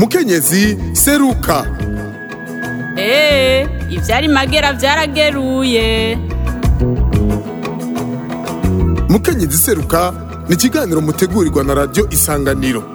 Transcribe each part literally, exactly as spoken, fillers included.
mukenyezi seruka. Eh, ivyari magera vyarageruye. Mukenyezi seruka ni ikiganiro mutegurirwa na radio Isanganiro.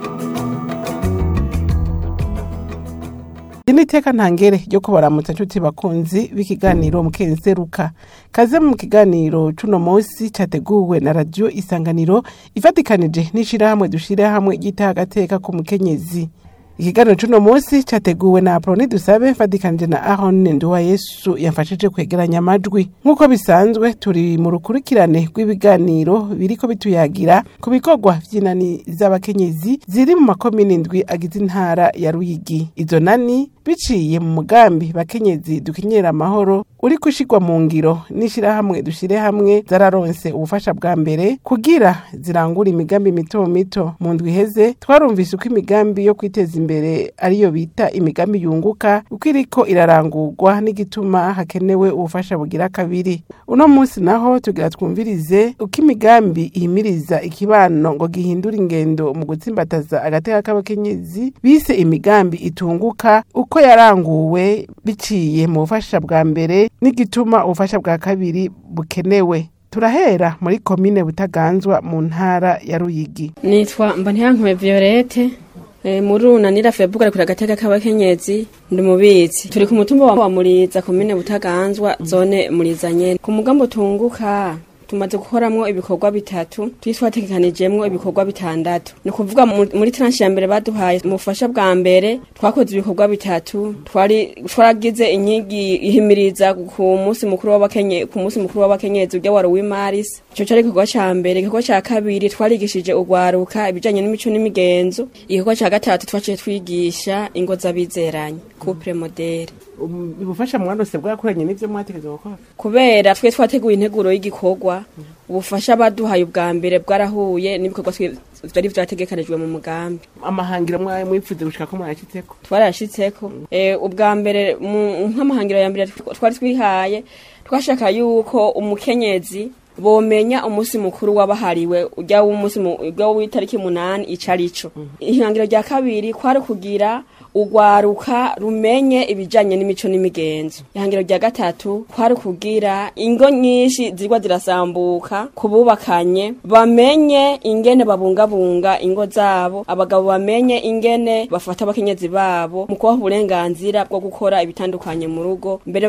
Ini teka ntangere ryo kubaramutsa nshuti bakunzi b'ikiganiro Mukenyezi seruka. Kaze mu kiganiro cuno munsi categuwe na radio Isanganiro ifatikanije n'ishirahamwe dushira hamwe gitagateka ku mukenyezi. Ikiganiro cuno munsi categuwe na Aproni Dusabe fatikanije na Aaron Nduwayesu yamfashije kwegeranya amajwi. Nkuko bisanzwe turi mu rukurikirane rw'ibiganiro biriko bituyagira ku bikorwa vy'inani z'abakenyezi ziri mu makomine indwi agize intara ya Ruyigi. Izo nani biciye mu mugambi bakenyezi dukenyera amahoro uri kushigwa mu ngiro n'ishirahamwe dushire hamwe zararonse ubufasha bwa mbere kugira zirangura imigambi mito mito. Mu ndwi heze twarumvise uko imigambi yo kwiteza imbere ariyo bita imigambi yunguka uko iriko irarangurwa n'igituma hakenewe ubufasha bugira kabiri. Uno munsi naho tugira twumvirize uko imigambi ihimiriza ikibano ngo gihindura ingendo mu gutsimbataza agateka k'abakenyezi bise imigambi itunguka uko yaranguwe biciye mu bufasha bwa mbere n'igituma ubufasha bwa kabiri bukenewe. Turahera muri komine Butaganzwa mu ntara ya Ruyigi. Nitwa Mbaniyankuye Violette. E, muruna nira febuga kuri agateka k'abakenyezi ndi mubizi. Turi ku mutumba wa Muriza komine Butaganzwa zone Murizanye. Ku mugambo tunguka tumaze gukoramwo ibikorwa bitatu twiswatekanijemwo ibikorwa bitandatu. Ni kuvuga muri tranche ya mbere baduhaye mufasha bwa mbere twakoze ibikorwa bitatu twari twaragize inyigi ihimiriza ku munsi mukuru w'abakenye ku munsi mukuru w'abakenyezi ujya waro w'imaris. Ico cari igikorwa ca mbere. Igikorwa ca kabiri twarigishije ugwaruka ibijanye n'imico n'imigenzo. Igikorwa ca gatatu twaciye twigisha ingo z'abizeranye couple modèle. Ubufasha mwanose bwakoranye n'ivyo mwategeza gukora kubera twe twateguye integuro y'igikorwa. Ubufasha baduhaye ubwa mbere bwarahuye n'ibikorwa twari vyategekanijwe mu mugambi. Amahangiro mwaye mwipfuze gushika ko mwashitseko twarashitseko. Eh, ubwa mbere nk'amahangiro ya mbere twari twihaye twashaka yuko umukenyezi bomenya umunsi mukuru wabahariwe ujya w'umunsi ujya w'itariki munani icarico. Ihangiro rya kabiri kwari kugira ugwaruka rumenye ibijanye n'imico n'imigenzo. Ihangiro rya gatatu kwari kugira ingo nyinshi zirwa zirasambuka kububakanye bamenye ingene babungabunga ingo zabo, abagabo bamenye ingene bafata abakenyezi babo mu kubaha uburenganzira bwo gukora ibitandukanye mu rugo, mbere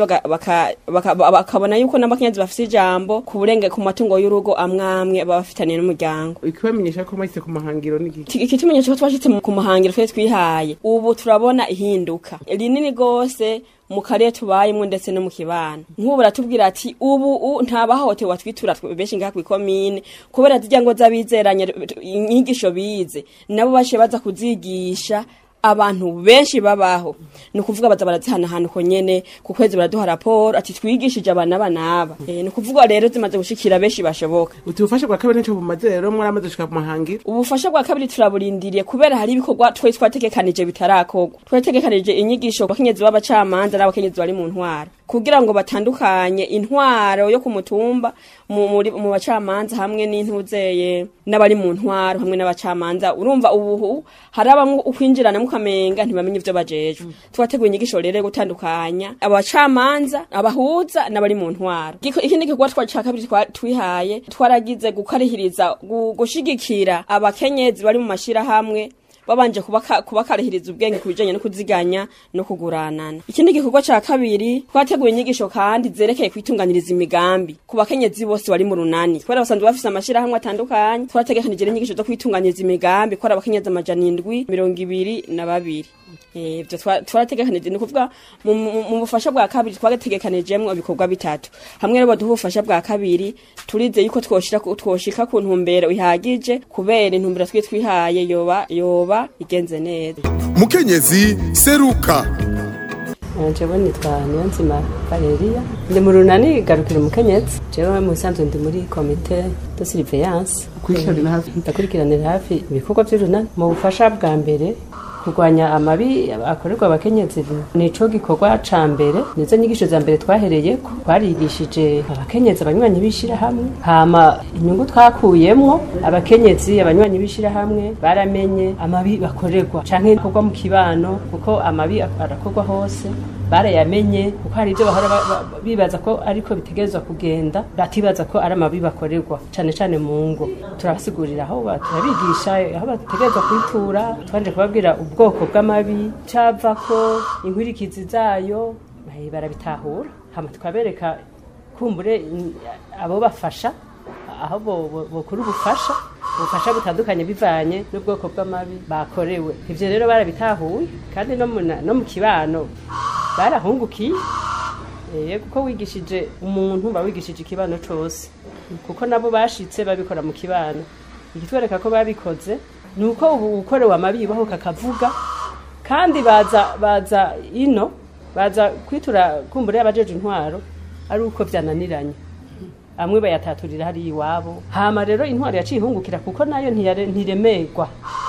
bakabona yuko n'abakenyezi bafite ijambo ku burenge ku matungo y'urugo amwamwe babafitaniye n'umuryango. Ikibamenyesha ko mwahise ku mahangiro n'iki ikitumenyesha ko twashitse ku mahangiro twe twihaye ubu turabona ihinduka rinini gose mu kare tubayimwe ndetse no mu kibano. Nk'ubu ratubwira ati ubu ntabahote watwitura beshi ngaha ku komine kubera zijya ngo zabizeranye inyigisho bize nabo bashe baza kuzigisha abantu benshi babaho. Ni kuvuga baza barazihana hano ko nyene ku kwezi baraduha raporo ati twigishije abana banaba. E, ni kuvuga rero zimaze gushikira benshi bashoboka. Utufasha bwa kabiri nco bumaze rero mwaramaze gushika ku mahangiro. Ubufasha bwa kabiri turaburindiriye kubera hari ibikorwa twe twategekanije bitarakorwa. Twategekanije inyigisho bakenyezi b'abacamanza n'abakenyezi bari mu ntwaro kugira ngo batandukanye intwaro yo kumutumba mu mu bacamanza hamwe n'intuzeye n'abari mu ntwaro hamwe n'abacamanza. Urumva ubu harabamwe ukwinjirana mukamenga ntibamenye ivyo bajejwe. Mm. Twateguye inyigisho rero gutandukanya abacamanza abahuza n'abari mu ntwaro. Ikindi gikorwa twaca kabiri twihaye twaragize gukarihiriza gushigikira abakenyezi bari mu mashira hamwe babanje kubaka kubakarihiriza ubwenge kubijanye no kuziganya no kuguranana. Ikindi gikorwa ca kabiri twateguye inyigisho kandi zerekeye kwitunganiriza imigambi ku bakenyezi bose bari mu runani. Twara basanzwe bafise amashira hamwe atandukanye twategekanije inyigisho zo kwitunganiriza imigambi ko abakenyezi amajana indwi mirongo ibiri na babiri. Eh, byo twarategekanije ni kuvuga mu bufasha bwa kabiri twagategekanijemwe ibikorwa bitatu. Hamwe rero badufasha bwa kabiri turize yuko twoshira twoshika ku ntumbero ihagije kubera intumbero twi twihaye yoba yoba igenze neza. Mukenyezi seruka. Jewe nitwa Niyonzima Valeria ndi mu runani garukira umukenyezi. Jewe mu sanzwe ndi muri komite de surveillance kwishorera hafi ndakurikiranira hafi ibikorwa by'urunani mu bufasha bwa mbere kurwanya amabi akorerwa abakenyezi nico gikorwa ca mbere nizo nyigisho za mbere twahereyeko twarigishije abakenyezi abanywanyi bishira hamwe hama inyungu twakuyemwo abakenyezi abanywanyi bishira hamwe baramenye amabi bakorerwa canke bikorwa mu kibano kuko amabi arakorwa hose barayamenye kuko hari ibyo bahora bibaza ko ariko bitegerezwa kugenda batibaza ko ari amabi bakorerwa cane cane mu ngo turabasigurira aho turabigisha aho bategerezwa kwitura twanje kubabwira ubwoko bw'amabi cava ko inkwirikizi zayo barabitahura hama tukabereka kumbure abo bafasha aho bokura ubufasha ubufasha butandukanye bivanye n'ubwoko bw'amabi bakorewe ivyo rero barabitahuye kandi no mu kibano barahungukiye eh kuko wigishije umuntu bawigishije ikibano cose kuko nabo bashitse babikora mu kibano igitwereka ko babikoze nuko ubu ukorewe amabi baho kakavuga kandi baza baza ino baza kwitura kumbure abajeje intwaro ari uko byananiranye amwe bayataturira hari iwabo hama rero intwaro yacihungukira kuko nayo ntiremerwa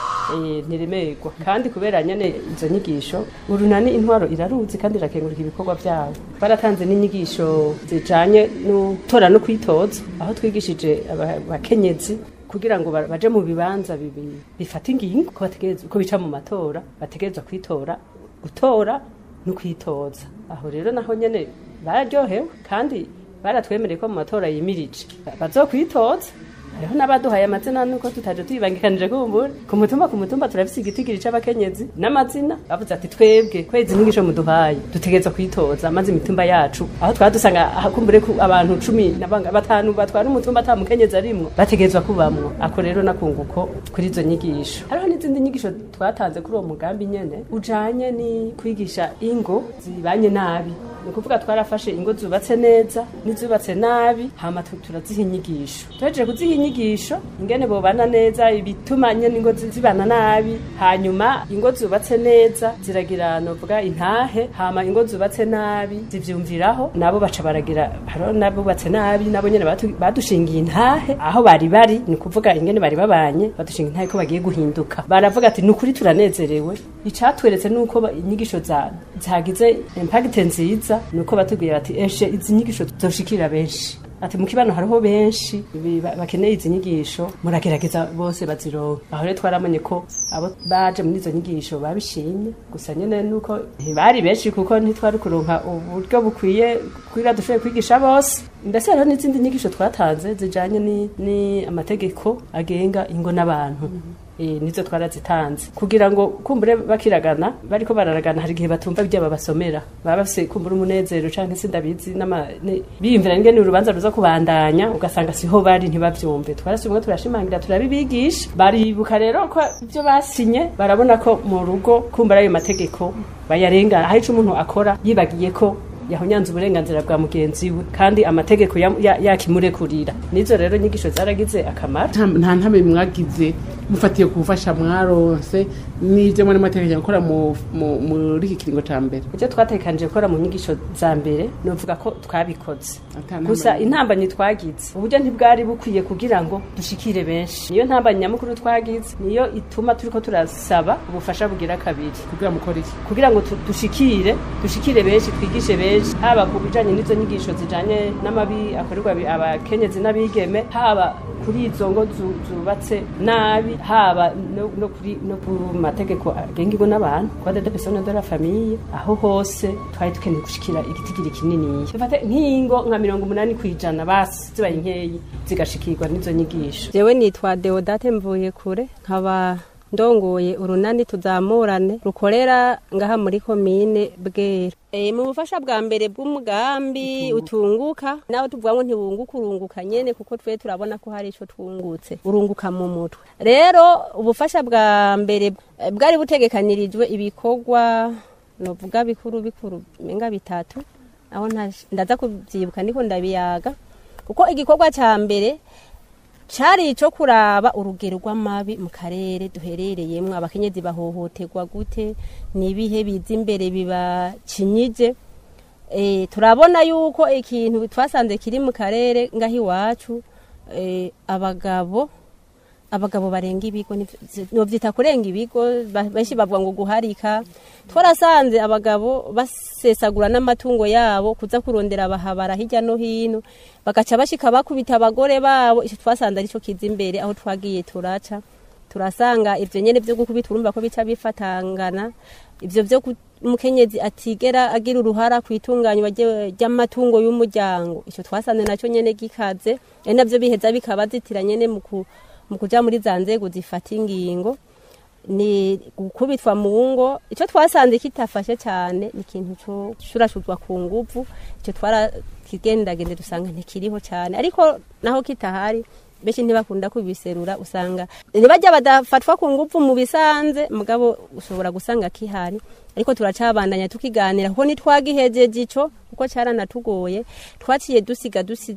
eh ntiremerwa kandi kubera nyene izo nyigisho urunani intwaro iraruzi kandi irakengurika ibikorwa byabo baratanze n'inyigisho zijanye no tora no kwitoza aho twigishije abakenyezi kugira ngo baje mu bibanza bifata ingingo ko bategerezwa ko bica mu matora bategerezwa kwitora gutora no kwitoza aho rero naho nyene bararyohewe kandi baratwemereye ko mu matora yimirije bazokwitoza hariho n'abaduhaye amazina nuko tutaje tuyibangikanije kumbura ku mutumba ku mutumba turafise igitigiri c'abakenyezi n'amazina bavuze ati twebwe kwezi n'ingisho muduhaye dutegeza kwitoza maze imitumba yacu aho twadusanga kumbure abantu cumi nabanga batanu batwara umutumba ata mukenyezi arimwo bategezwa kubamwo ako rero nakunguko kuri izo nyigisho hariho n'izindi nyigisho twatanze kuri uwo mugambi nyene ujanye ni kwigisha ingo zibanye nabi ni kuvuga twarafashe ingo zubatse neza n'izubatse nabi hama turaziha inyigisho tuhejeje kuziha inyigisho ingene bobana neza ibituma nyene ingo zibana nabi hanyuma ingo zubatse neza ziragira novuga intahe hama ingo zubatse nabi zivyumviraho nabo baca baragira haro nabo batse nabi nabo nyene badushingiye intahe aho bari bari ni kuvuga ingene bari babanye badushinga intahe ko bagiye guhinduka baravuga ati nukuri turanezerewe icatweretse nuko inyigisho za zagize impact nziza nuko batubwiye bati eshe izi nyigisho zoshikira benshi ati mu kibano hariho benshi bakeneye izi nyigisho muragerageza bose bazironka aho rero twaramenye ko abo baje muri izo nyigisho babishimye gusa nyene nuko bari benshi kuko ntitwari kuronka uburyo bukwiye kugira dushoboye kwigisha bose ndetse hariho n'izindi nyigisho twatanze zijanye ni, ni amategeko agenga ingo n'abantu e, nizo twarazitanze kugira ngo kumbure bakiragana bariko bararagana hari gihe batumva ibyo babasomera baba bafise kumbure umunezero canke se ndabizi nama biyumvira ngene urubanza ruza kubandanya ugasanga siho bari ntibavyumve twarasubimwe turashimangira turabibigisha baribuka rero ko ibyo basinye barabona ko mu rugo kumbura ayo mategeko bayarenga aho ico umuntu akora yibagiye ko yahonyanze uburenganzira bwa mugenzi we kandi amategeko yakimurekurira ya, ya nizo rero nyigisho zaragize akamaro nta ntame mwagize mufatiye kufasha mwaronse n'ivyo muri mategeko gukora mu muri iki kiringo ca mbere icyo twatekanije gukora mu nyigisho za mbere novuga ko twabikoze gusa intambanyi twagize uburyo ntibwari bukwiye kugira ngo dushikire benshi niyo ntambanyi nyamukuru twagize niyo ituma turiko turasaba ubufasha bugira kabiri kugira mukora iki kugira ngo dushikire dushikire benshi twigishe benshi haba ku bijanye n'izo nyigisho zijanye n'amabi akorerwa abakenyezi n'abigeme haba kuri izo ngo zubatse nabi haba no, no kuri no ku mategeko agenga ingo n'abantu kwa de personnes de la famille aho hose twari tukeneye gushikira igitigiri kinini bafate nk'ingo nka mirongo umunani kwijana basi zibaye nkeyi zigashikirwa n'izo nyigisho jewe nitwa Deodate mvuye kure nkaba ndongoye urunani tuzamurane rukorera ngaha muri komine Bwera e, mu bufasha bwa mbere bw'umugambi utunguka nawe tuvuga ngo ntibunguka urunguka nyene kuko twe turabona ko hari ico twungutse urunguka mu mutwe rero ubufasha bwa mbere bwari butegekanirijwe ibikorwa novuga bikuru bikuru menga bitatu aho ndaza kubyibuka ndiko ndabiyaga kuko igikorwa ca mbere cari ico kuraba urugero rw'amabi mu karere duherereyemwo abakenyezi bahohoterwa gute nibihe biza imbere bibacinyije e, turabona yuko ikintu twasanze kiri mu karere ngaho iwacu e, abagabo abagabo barenga ibigo novyita kurenga ibigo benshi bavuga ngo guharika twarasanze abagabo basesagura n'amatungo yabo kuza kurondera abahabara hirya no hino bagaca bashika bakubita abagore babo ico twasanze arico kiza imbere aho twagiye turaca turasanga ivyo nyene vyo gukubita urumva ko bica bifatangana ivyo vyo umukenyezi atigera agira uruhara kwitunganywa ry'amatungo y'umuryango ico twasanze naco nyene gikaze ari navyo biheza bikabazitira nyene mu mu kuja muri za nzego zifata ingingo ni gukubitwa mu ngo ico twasanze kitafashe cyane ni ikintu cyo shurashurwa ku nguvu ico twara kigendagende dusanga ntikiriho cyane ariko naho kitahari beshi ntibakunda kubiserura usanga nibajya badafatwa ku nguvu mu bisanze mugabo ushobora gusanga kihari ariko turacabandanya tukiganira kuko nitwagihejeje ico kuko cyaranatugoye twaciye dusiga dusi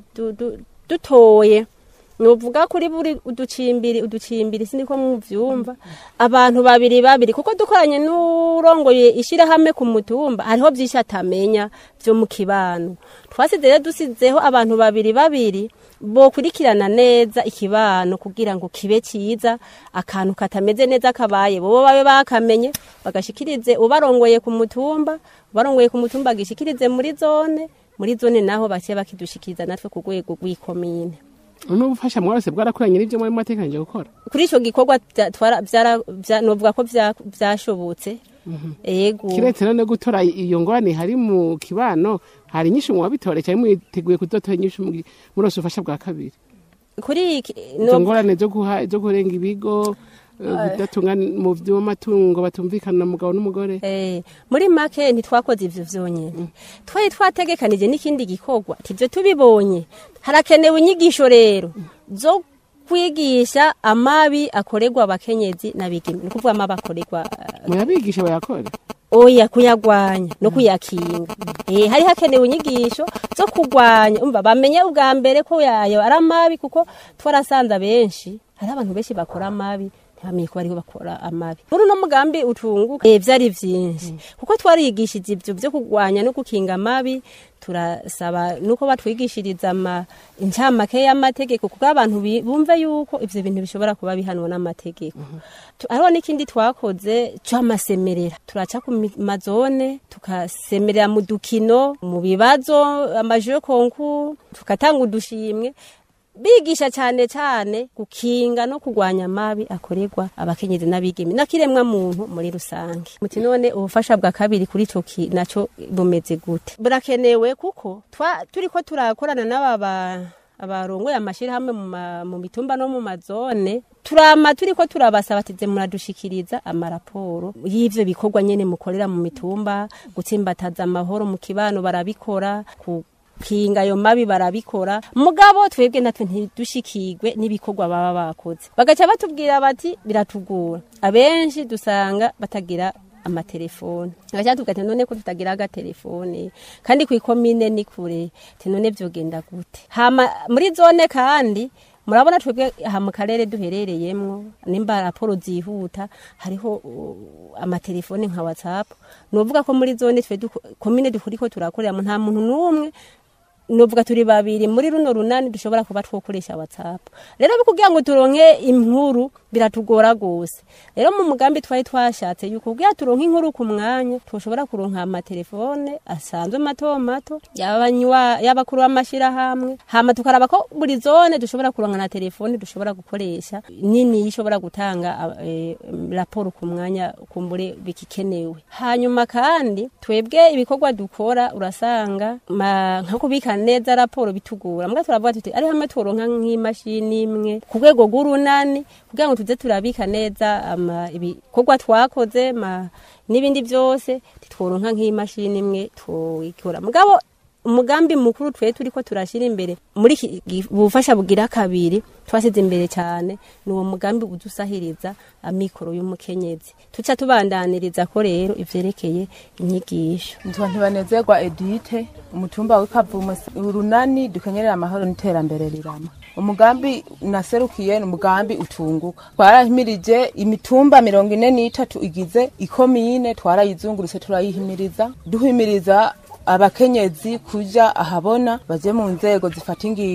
dutoye nuvuga kuri buri uducimbiri uducimbiri siniko muvyumva abantu babiri babiri kuko dukoranye n'urongoye ishira hamwe ku mutumba hariho byinshi atamenya byo mu kibano twasize rero dusizeho abantu babiri babiri bo kurikirana neza ikibano kugira ngo kibe ciza akantu katameze neza kabaye bo babe bakamenye bagashikirize ubarongoye ku mutumba barongoye ku mutumba gishikirize muri zone muri zone naho baciye bakidushikiriza natwe ku rwego rw'ikomine n'ubufasha mwese bwarakoranye n'ibyo muri matekanje gukora kuri ico gikorwa byara novuga ko byashobotse yego kiretse none gutora iyo ngwane hari mu kibano hari nyinshi mu babitore cyane mwiteguye kudotora nyinshi muri ubufasha bwa kabiri kuri no ngorane zo guha zo kurenga ibigo bidatungana mu vy'amatungo batumvikana mugabo n'umugore eh muri make ntitwakoze ivyo vyonyene twari twategekanije n'ikindi gikorwa tivyo tubibonye harakenewe inyigisho rero zo kwigisha amabi akorerwa abakenyezi nabigeme no kuvuga amabi akorerwa muyabigisha bayakora oya kuyagwanya no kuyakinga eh hari hakenewe inyigisho zo kugwanya umva bamenye ubwa mbere ko yayo ari amabi kuko twarasanza benshi hari abantu benshi bakora amabi ntibamenye ko bariho bakora amabi muri no mugambi utunguka eh vyari vyinshi kuko twarigishije ivyo byo kugwanya no gukinga amabi turasaba nuko batwigishiriza ama incamake y'amategeko kuko abantu bumve yuko ivyo bintu bishobora kuba bihanwa n'amategeko ariho n'ikindi twakoze cy'amasemerera turaca ku mazone tukasemerera mu dukino mu bibazo amajeux concours tukatanga udushimwe bigisha cyane cyane gukinga no kugwanya amabi akorerwa abakenyezi n'abigeme nakiremwa muntu muri rusange muti none ubufasha bwa kabiri kuri ico naco bumeze gute burakenewe kuko turiko turakorana n'ababa abarongoye amashira hamwe mu mitumba no mu mazone turama turiko turabasaba tize muradushikiriza amaraporo y'ivyo bikorwa nyene mukorera mu mitumba gutsimbataza amahoro mu kibano barabikora ku kinga yo mabi barabikora mugabo twebwe natwe ntidushikirwe n'ibikorwa baba bakoze bagaca batubwira bati biratugura abenshi dusanga batagira amatelefone bagaca tugata none ko tutagira aga telefone kandi ku ikomine ni kure te none vyogenda gute hama muri zone kandi murabona twebwe aha mu karere duherereyemwo nimba raporo zihuta hariho uh, amatelefone nka WhatsApp novuga ko muri zone twe komine dukuriko turakorera mu nta muntu numwe novuga turi babiri muri runo runani dushobora kuba twokoresha WhatsApp rero bikugira ngo turonke inkuru biratugora gose rero mu mugambi twari twashatse yuko kugira turonke inkuru ku mwanya twoshobora kuronka ama telefone asanzwe mato mato yabanywa yabakuru amashira hamwe hama tukaraba ko buri zone dushobora kuronka na telefone dushobora gukoresha nini ishobora gutanga e, raporo ku mwanya kumbure bikikenewe hanyuma kandi twebwe ibikorwa dukora urasanga nka kubika neza raporo bitugura mbwa turavuga tuti ari hamwe turonka nk'imashini imwe ku rwego rw'urunani kugira ngo tuze turabika neza ibikorwa twakoze n'ibindi byose titworonka nk'imashini imwe twikora mugabo umugambi mukuru twe turiko turashira imbere muri bufasha bugira kabiri twasize imbere cyane nuwo mugambi udusahiriza amikoro y'umukenyezi tuca tubandaniriza ko rero ivyerekeye inyigisho ntwa ntibanezerwa Edite umutumba w'ikavumu urunani dukenyerera amahoro n'iterambere rirama umugambi naserukiye umugambi utunguka twarahimirije imitumba mirongo ine n'itatu igize ikomine twarayizungurutse turayihimiriza duhimiriza abakenyezi kuja ahabona baje mu nzego zifata ingingo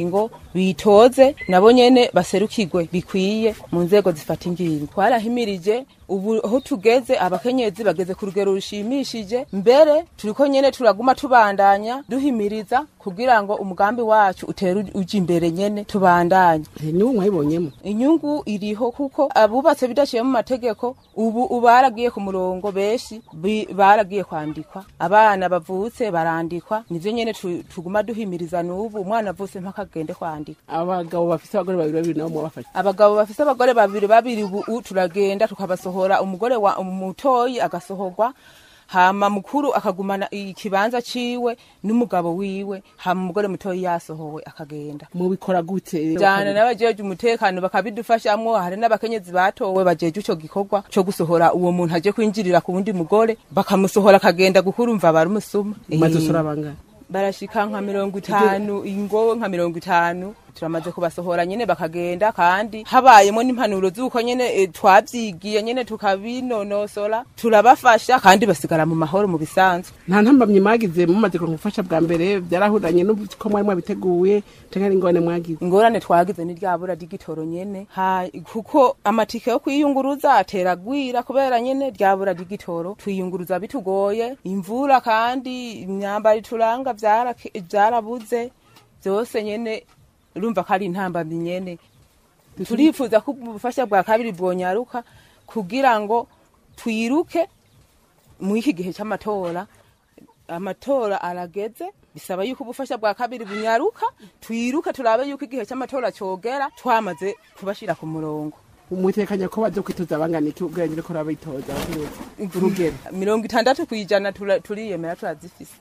bitoze nabo nyene baserukirwe bikwiye mu nzego zifata ingingo. Twarahimirije ubu aho tugeze abakenyezi bageze ku rugero rushimishije, mbere turiko nyene turaguma tubandanya duhimiriza kugira ngo umugambi wacu utere uji imbere nyene tubandanye. Inyungu mwayibonyemo? Inyungu iriho kuko abubatse bidaciye mu mategeko ubu ubaragiye ku murongo, beshi baragiye kwandikwa, abana bavutse barandikwa, nivyo nyene tuguma duhimiriza n'ubu umwana avutse mpaka agende kwandika. Abagabo bafise abagore babiri babiri nabo mwabafashe? Abagabo bafise abagore babiri babiri ubu turagenda tukabasohora, umugore wa umutoyi agasohorwa, hama mukuru akagumana ikibanza ciwe n'umugabo wiwe, hama umugore mutoyi yasohowe akagenda. Mubikora gute? Jana n'abajeje umutekano bakabidufashamwo, hari n'abakenyezi batowe bajeje ico gikorwa co gusohora uwo muntu aje kwinjirira ku wundi mugore, bakamusohora akagenda gukurumva barumusuma. Mazosora bangana? Barashika nka mirongo itanu, ingo nka mirongo itanu turamaze kubasohora nyene bakagenda, kandi habayemo n'impanuro z'uko nyene e, twavyigiye nyene tukabinonosora turabafasha kandi basigara mu mahoro mu bisanzwe. Nta ntambamye mwagize mumaze gufasha bwa mbere? Byarahuranye n'uko mwari mwabiteguye canke ingorane mwagize? Ingorane twagize ni ryabura digitoro nyene, ha kuko amatike yo kwiyunguruza ateragwira kubera nyene ryabura digitoro, twiyunguruza bitugoye, imvura kandi imyambaro turanga vyarabuze byose nyene, urumva ko ari intambamyi nyene. Turifuza ko ubufasha bwa kabiri bwonyaruka kugira ngo twiruke mu iki gihe cy'amatora. Amatora arageze, bisaba yuko ubufasha bwa kabiri bunyaruka, twiruke turabe yuko igihe cy'amatora cogera twamaze kubashira ku murongo. Umutekanya ko baje kwitoza banganiki ubwenge ko rabitoza urugero mirongo itandatu kwijana turiyemera turazifise.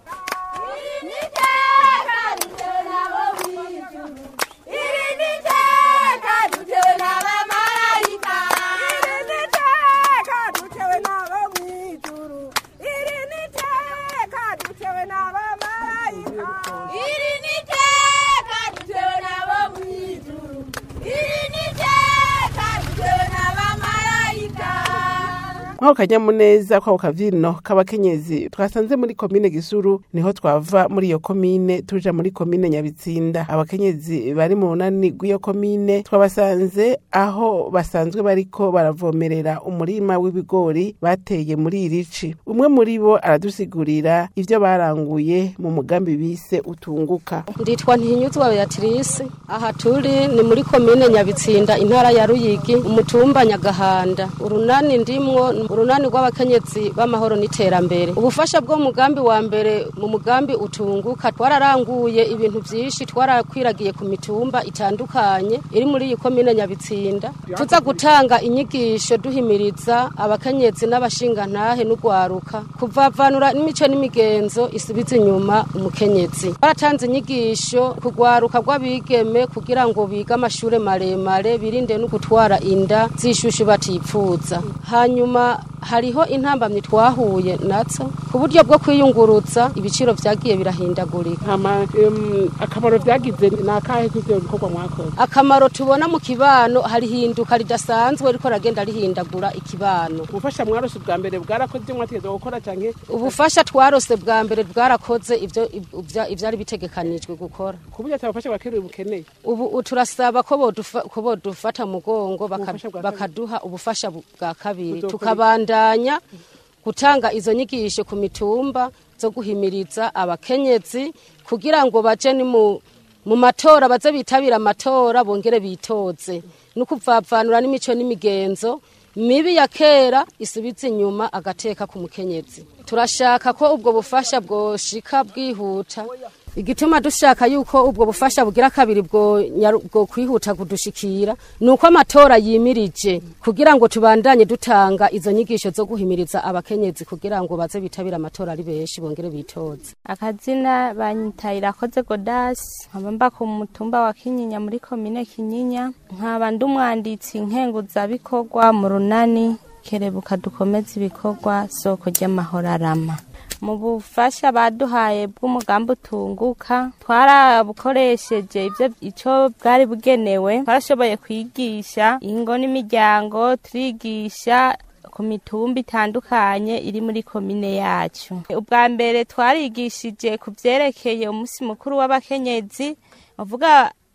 Mwaho kanyamuneza kwa ukavino k'abakenyezi twasanze muri komine Gisuru, niho twava muri iyo komine tuja muri komine Nyabitsinda. Abakenyezi bari mu runani rw'iyo komine twabasanze aho basanzwe bariko baravomerera umurima w'ibigori bateye muri irici. Umwe muri bo aradusigurira ivyo baranguye mu mugambi bise utunguka. Nditwa Ntihinyuzwa Beatrice, aha turi ni muri komine Nyabitsinda, intara ya Ruyigi, umutumba Nyagahanda. Urunani ndimwo urunani rw'abakenyezi b'amahoro n'iterambere. Ubufasha bwo mugambi wa mbere mu mugambi utunguka twararanguye ibintu byinshi, twarakwiragiye ku mitumba itandukanye iri muri iyi komine Nyabitsinda, tuza gutanga inyigisho duhimiriza abakenyezi n'abashingantahe n'ugwaruka kuvavanura n'imico n'imigenzo isubiza inyuma umukenyezi. Baratanze inyigisho kugwaruka rw'abigeme kugira ngo biga amashure maremare, birinde no gutwara inda zishushu batipfuza. Hanyuma hariho intambamye twahuye natso ku buryo bwo kwiyunguruza, ibiciro vyagiye birahindagurika. Um, akamaro vyagize nakahe kw'ivyo bikorwa mwakoze? Akamaro tubona mu kibano hari hinduka ridasanzwe riko ragenda rihindagura ikibano. Ubufasha mwarose bwa mbere bwarakoze ivyo mwategezwe gukora canke? Ubufasha twarose bwa mbere bwarakoze ivyo ivyari bitegekanijwe gukora. Kuburyo atabafasha bakiri bukeneye. Ubu turasaba ko bodufa ko bodufata mugongo bakaduha ubufasha bwa kabiri, tukabandanya gutanga izo nyigisho ku mitumba zo guhimiriza abakenyezi kugira ngo baje ni mu mu matora, baze bitabira amatora bongere bitoze no kuvavanura n'imico n'imigenzo mibi ya kera isubiza inyuma agateka ku mukenyezi. Turashaka ko ubwo bufasha bwoshika bwihuta. Igituma dushaka yuko ubwo bufasha bugira kabiri bwo bwo kwihuta kudushikira nuko amatora yimirije kugira ngo tubandanye dutanga izo nyigisho zo guhimiriza abakenyezi kugira ngo baze bitabira amatora ari benshi bongere bitoze. Akazina banyitayira koze Godas, nkaba ku mutumba wa Kinyinya muri komine Kinyinya, nkaba ndumwanditsi nkenguza bikorwa mu runani kerebuka dukomeza ibikorwa soko ry'amahoro arama. Mu bufasha baduhaye bw'umugambi utunguka twarabukoresheje ivyo ico bwari bugenewe. Twarashoboye kwigisha ingo n'imiryango, turigisha ku mitumba itandukanye iri muri komine yacu. Ubwa mbere twarigishije ku vyerekeye umunsi mukuru w'abakenyezi, uvuga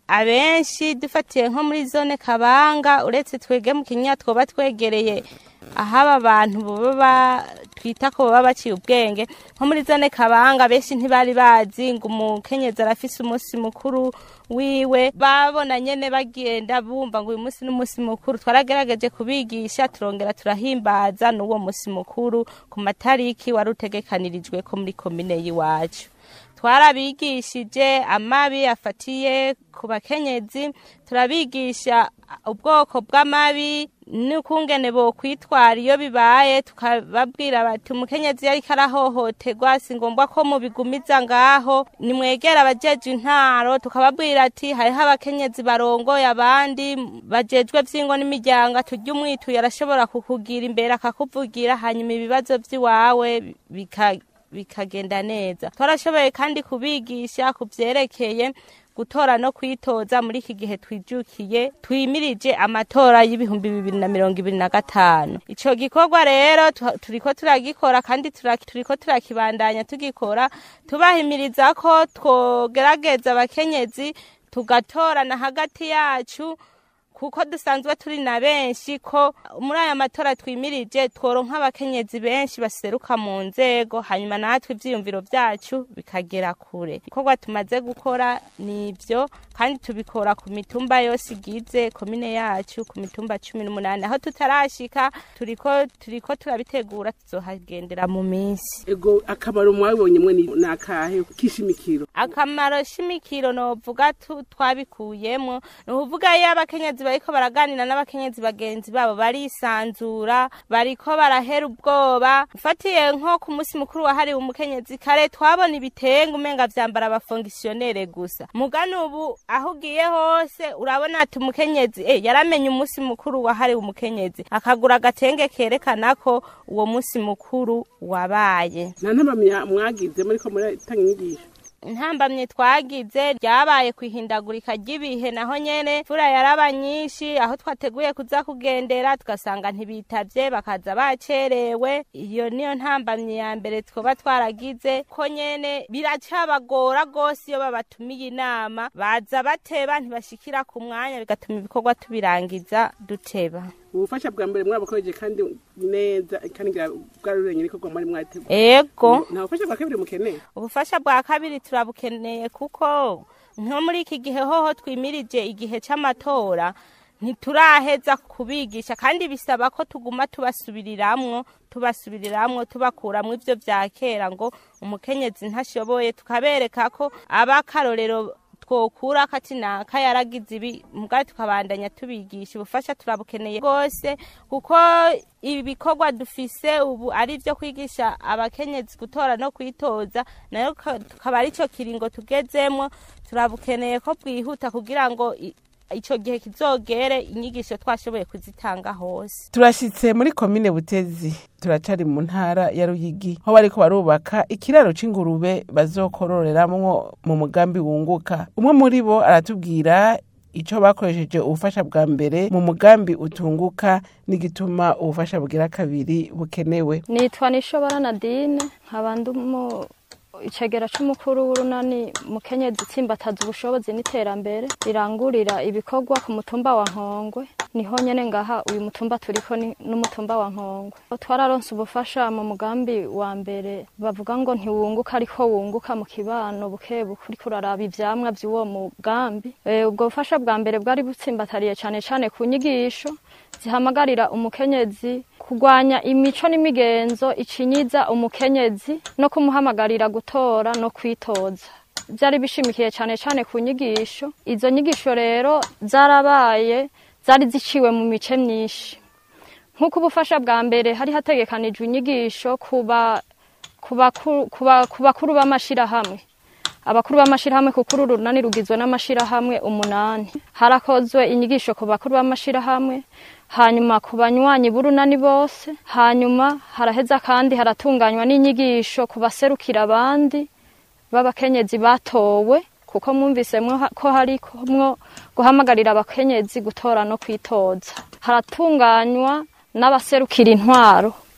abenshi dufatiye nko muri zone Kabanga uretse twege mu Kinyinya twoba twegereye ahaba abantu baba twita ko baba baciye ubwenge nko muri zone Kabanga benshi ntibari bazi ngo umukenyezi arafise umunsi mukuru wiwe babona nyene bagenda bumva ngo uyu munsi n'umunsi mukuru twaragerageje kubigisha turongera turahimbaza n'uwo munsi mukuru ku matariki warutegekanirijwe ko muri komine yiwacu twarabigishije amabi afatiye ku bakenyezi turabigisha ubwoko bw'amabi n'ukungene bo kwitwara iyo bibaye tukababwira bati umukenyezi yari karahohoterwa si ngombwa ko mubigumiza ngaho nimwegera abajeje intaro tukababwira ati hariho abakenyezi barongoye abandi bajejwe vy'ingo n'imiryango turya umwituye arashobora kukugira imbere akakuvugira hanyuma ibibazo vy'iwawe bika bikagenda neza twarashoboye kandi kubigisha kuvyerekeye gutora no kwitoza muri iki gihe twijukiye twimirije amatora y'ibihumbi bibiri na mirongo ibiri na gatanu ico gikorwa rero turiko turagikora kandi turiko turakibandanya tugikora tubahimiriza ko twogerageza abakenyezi tugatorana hagati yacu kuko dusanzwe turi na benshi ko muri aya matora twimirije tworonka abakenyezi benshi baseruka mu nzego hanyuma natwe ivyiyumviro vyacu bikagera kure ikorwa tumaze gukora nivyo kandi tubikora ku mitumba yose igize komine yacu ku mitumba cumi n'umunani aho tutarashika turiko turiko turabitegura tuzohagendera mu minsi ego akamaro mwabonye mwe ni akahe kishimikiro akamaro shimikiro novuga twabikuyemo no uvuga iyo abakenyezi bariko baraganira n'abakenyezi bagenzi babo barisanzura bariko barahera ubwoba ufatiye nko ku munsi mukuru wahariwe umukenyezi kare twabona ibitenge umenga vyambara abafongisiyonere gusa mugani ubu aho ugiye hose urabona ati umukenyezi eh yaramenye umunsi mukuru wahariwe umukenyezi akagura agatenge kerekana ko uwo munsi mukuru wabaye na ntabamya mwagize muri ko muri tanga inyigisho ntambamye twagize ryabaye kwihindagurika ry'ibihe naho nyene fura yaraba nyinshi aho twateguye kuza kugendera tugasanga ntibitavye bakaza bacerewe iyo niyo ntambamye ya mbere twoba twaragize ko nyene biracabagora gose iyo babatumiye inama baza bateba ntibashikira ku mwanya bigatuma ibikorwa tubirangiza duteba ubufasha bwa mbere mwabakoreje kandi neza kandi bwarurenye niko kwa mwari mwategura ego nta ubufasha bwa kabiri mukeneye ubufasha bwa kabiri turabukeneye kuko nko muri iki gihe hoho twimirije igihe c'amatora ntituraheza kubigisha kandi bisaba ko tuguma tubasubiriramwo tubasubiriramwo tubakuramwo ivyo vya kera ngo umukenyezi ntashoboye tukabereka ko abakarorero twokura kati naka yaragize ibi mugari tukabandanya tubigisha ubufasha turabukeneye gose kuko ibi bikorwa dufise ubu ari byo kwigisha abakenyezi gutora no kwitoza nayo tukaba ari cyo kiringo tugezemo turabukeneye ko bwihuta kugira ngo ico gihe kizogere inyigisho twashoboye kuzitanga hose turashitse muri komine Butezi turacari mu ntara ya Ruyigi aho bariko barubaka ikiraro c'ingurube bazokororeramwo mu mugambi wunguka umwe muri bo aratubwira ico bakoresheje ubufasha bwa mbere mu mugambi utunguka n'igituma ubufasha bugira kabiri bukenewe nitwa Nishobora Nadine nk'abandumo icegera c'umukuru w'urunani mukenyezi tsimbataza ubushobozi n'iterambere irangurira ibikorwa ku mutumba wa Nkongwe niho nyene ngaha uyu mutumba turiko n'umutumba wa Nkongwe twararonse ubufasha mu mugambi wa mbere bavuga ngo ntiwunguka ariko wunguka mu kibano buke bukuri kuraraba ivyamwa vy'uwo mugambi e, ubwo bufasha bwa mbere bwari butsimbatariye cane cane ku nyigisho zihamagarira umukenyezi kugwanya imico n'imigenzo icinyiza umukenyezi no kumuhamagarira gutora no kwitoza byari bishimikiye cyane cyane ku nyigisho izo nyigisho rero zarabaye zari ziciwe mu mice myinshi nk'uko ubufasha bwa mbere hari hategekanijwe inyigisho kuba kuba kuba kubakuru b'amashirahamwe abakuru b'amashirahamwe kuko urunani rugizwe n'amashirahamwe umunani harakozwe inyigisho ku bakuru b'amashirahamwe hanyuma ku banywanyi b'urunani bose hanyuma haraheza kandi haratunganywa n'inyigisho ku baserukira abandi b'abakenyezi batowe kuko mwumvisemwo ko hari komwo guhamagarira abakenyezi gutora no kwitoza haratunganywa n'abaserukira intwaro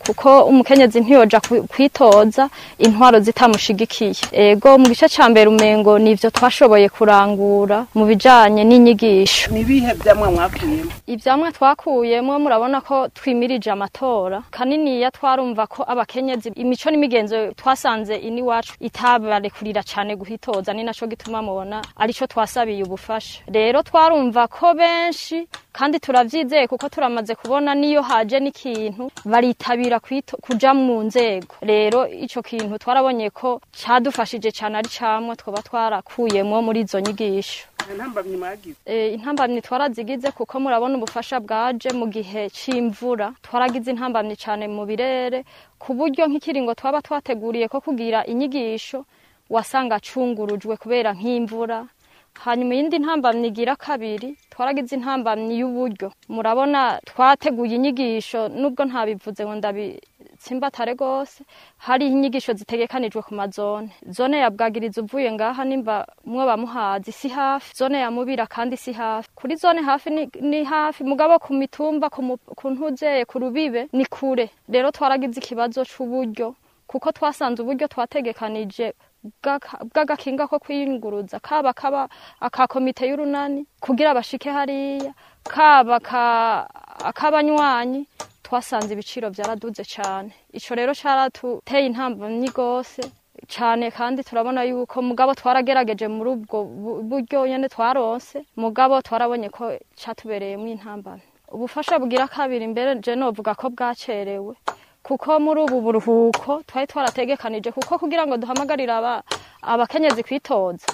kuko umukenyezi ntiyoja kwitoza intwaro zitamushigikiye. Ego mu gice ca mbere umengo nivyo twashoboye kurangura mu bijanye n'inyigisho. Nibihe vyamwe mwakuyemo? Ivyamwe twakuyemo murabona ko twimirije amatora kanini ya twarumva ko abakenyezi imico n'imigenzo twasanze ini wacu itabarekurira cyane guhitoza, ni naco gituma mubona arico twasabiye ubufasha. Rero twarumva ko benshi kandi turavyizeye kuko turamaze kubona niyo haje n'ikintu baritabira kuja mu nzego. Rero ico kintu twarabonye ko cadufashije cyane ari camwe twoba twarakuyemo muri izo nyigisho. Intambamyi mwagize? Eh, intambamyi twarazigize kuko murabona ubufasha bwaje mu gihe c'imvura. Twaragize intambamyi cyane mu birere ku buryo nk'ikiringo twaba twateguriye ko kugira inyigisho wasanga cungurujwe kubera nk'imvura. Hanyuma yindi ntambamyi gira kabiri twaragize intambamyi y'uburyo. Murabona twateguye inyigisho nubwo ntabivuze ngo ndabi tsimbatare gose, hari inyigisho zitegekanijwe ku mazone. Zone ya Bwagiriza uvuye ngaha nimba mwo bamuhazi si hafi, zone ya Mubira kandi si hafi. Kuri zone hafi ni, ni hafi mugabo ku mitumba ku ntuzeye ku rubibe ni kure. Rero twaragize ikibazo c'uburyo kuko twasanze uburyo twategekanije bw'agakinga ko kwiyunguruza kaba kaba aka komite y'urunani kugira bashike hariya kaba ka akabanywanyi twasanze ibiciro byaraduze cyane. Ico rero caratuteye intambamyi gose cyane kandi turabona yuko mugabo twaragerageje muri ubwo buryo nyene twaronse mugabo twarabonye ko catubereyemo intambamyi. Ubufasha bugira kabiri imbere je novuga ko bwacerewe kuko muri ubu buruhuko twari twarategekanije kuko kugira ngo duhamagarira aba abakenyezi kwitoza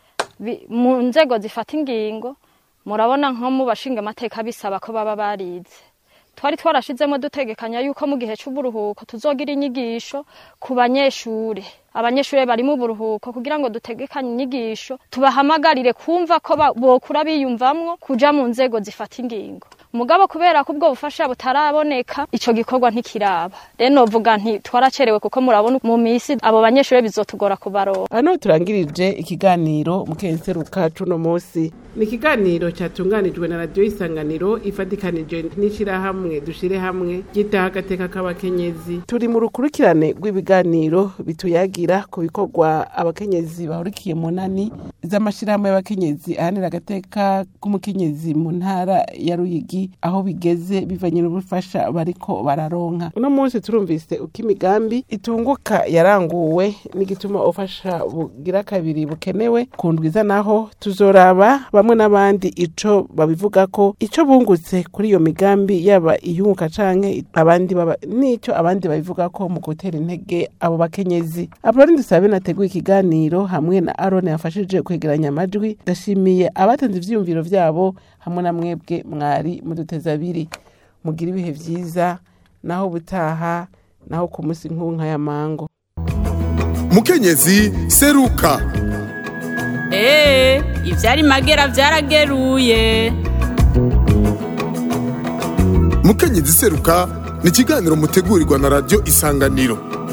mu nzego zifata ingingo. Murabona nko mu bashinga amateka bisaba ko baba barize. Twari twarashizemo dutegekanya yuko mu gihe c'uburuhuko tuzogira inyigisho ku banyeshure. Abanyeshure bari mu buruhuko kugira ngo dutegekanye inyigisho tubahamagarire kumva ko bokura biyumvamwo kuja mu nzego zifata ingingo. Mugabo kubera ko ubwo bufasha butaraboneka ico gikorwa ntikiraba. Rero novuga nti twaracerewe kuko murabona mu misi abo banyeshure bizotugora kubaronka. Hano turangirije ikiganiro mukenseruka cuno munsi. Ni ikiganiro cyatunganijwe na Radio Isanganiro ifatikanije n'ishira hamwe dushire hamwe gitaha agateka k'abakenyezi. Turi mu rukurikirane rw'ibiganiro bituyagira ku bikorwa abakenyezi bahurikiye mu nani z'amashirahamwe y'abakenyezi ahanira agateka k'umukenyezi mu ntara ya Ruyigi aho bigeze bivanye n'ubufasha bariko bararonka. Uno munsi turumvise uko imigambi itunguka yaranguwe n'igituma ufasha bugira kabiri bukenewe kundwiza naho tuzoraba bamwe n'abandi ico babivuga ko ico bungutse kuri iyo migambi yaba iyunguka canke abandi baba nico abandi babivuga ko mu gutera intege abo bakenyezi. Abarindi dusabe nateguye ikiganiro hamwe na Arone yafashije kwegeranya amajwi. Ndashimiye abatanze ivyumviro vyabo hamwe na mwebwe mwari muduteza abiri. Mugira ibihe vyiza naho butaha naho ku munsi nkunka ya mango. Mukenyezi seruka. Eh, ivyari magera vyarageruye. Mukenyezi seruka ni ikiganiro mutegurirwa na Radio Isanganiro.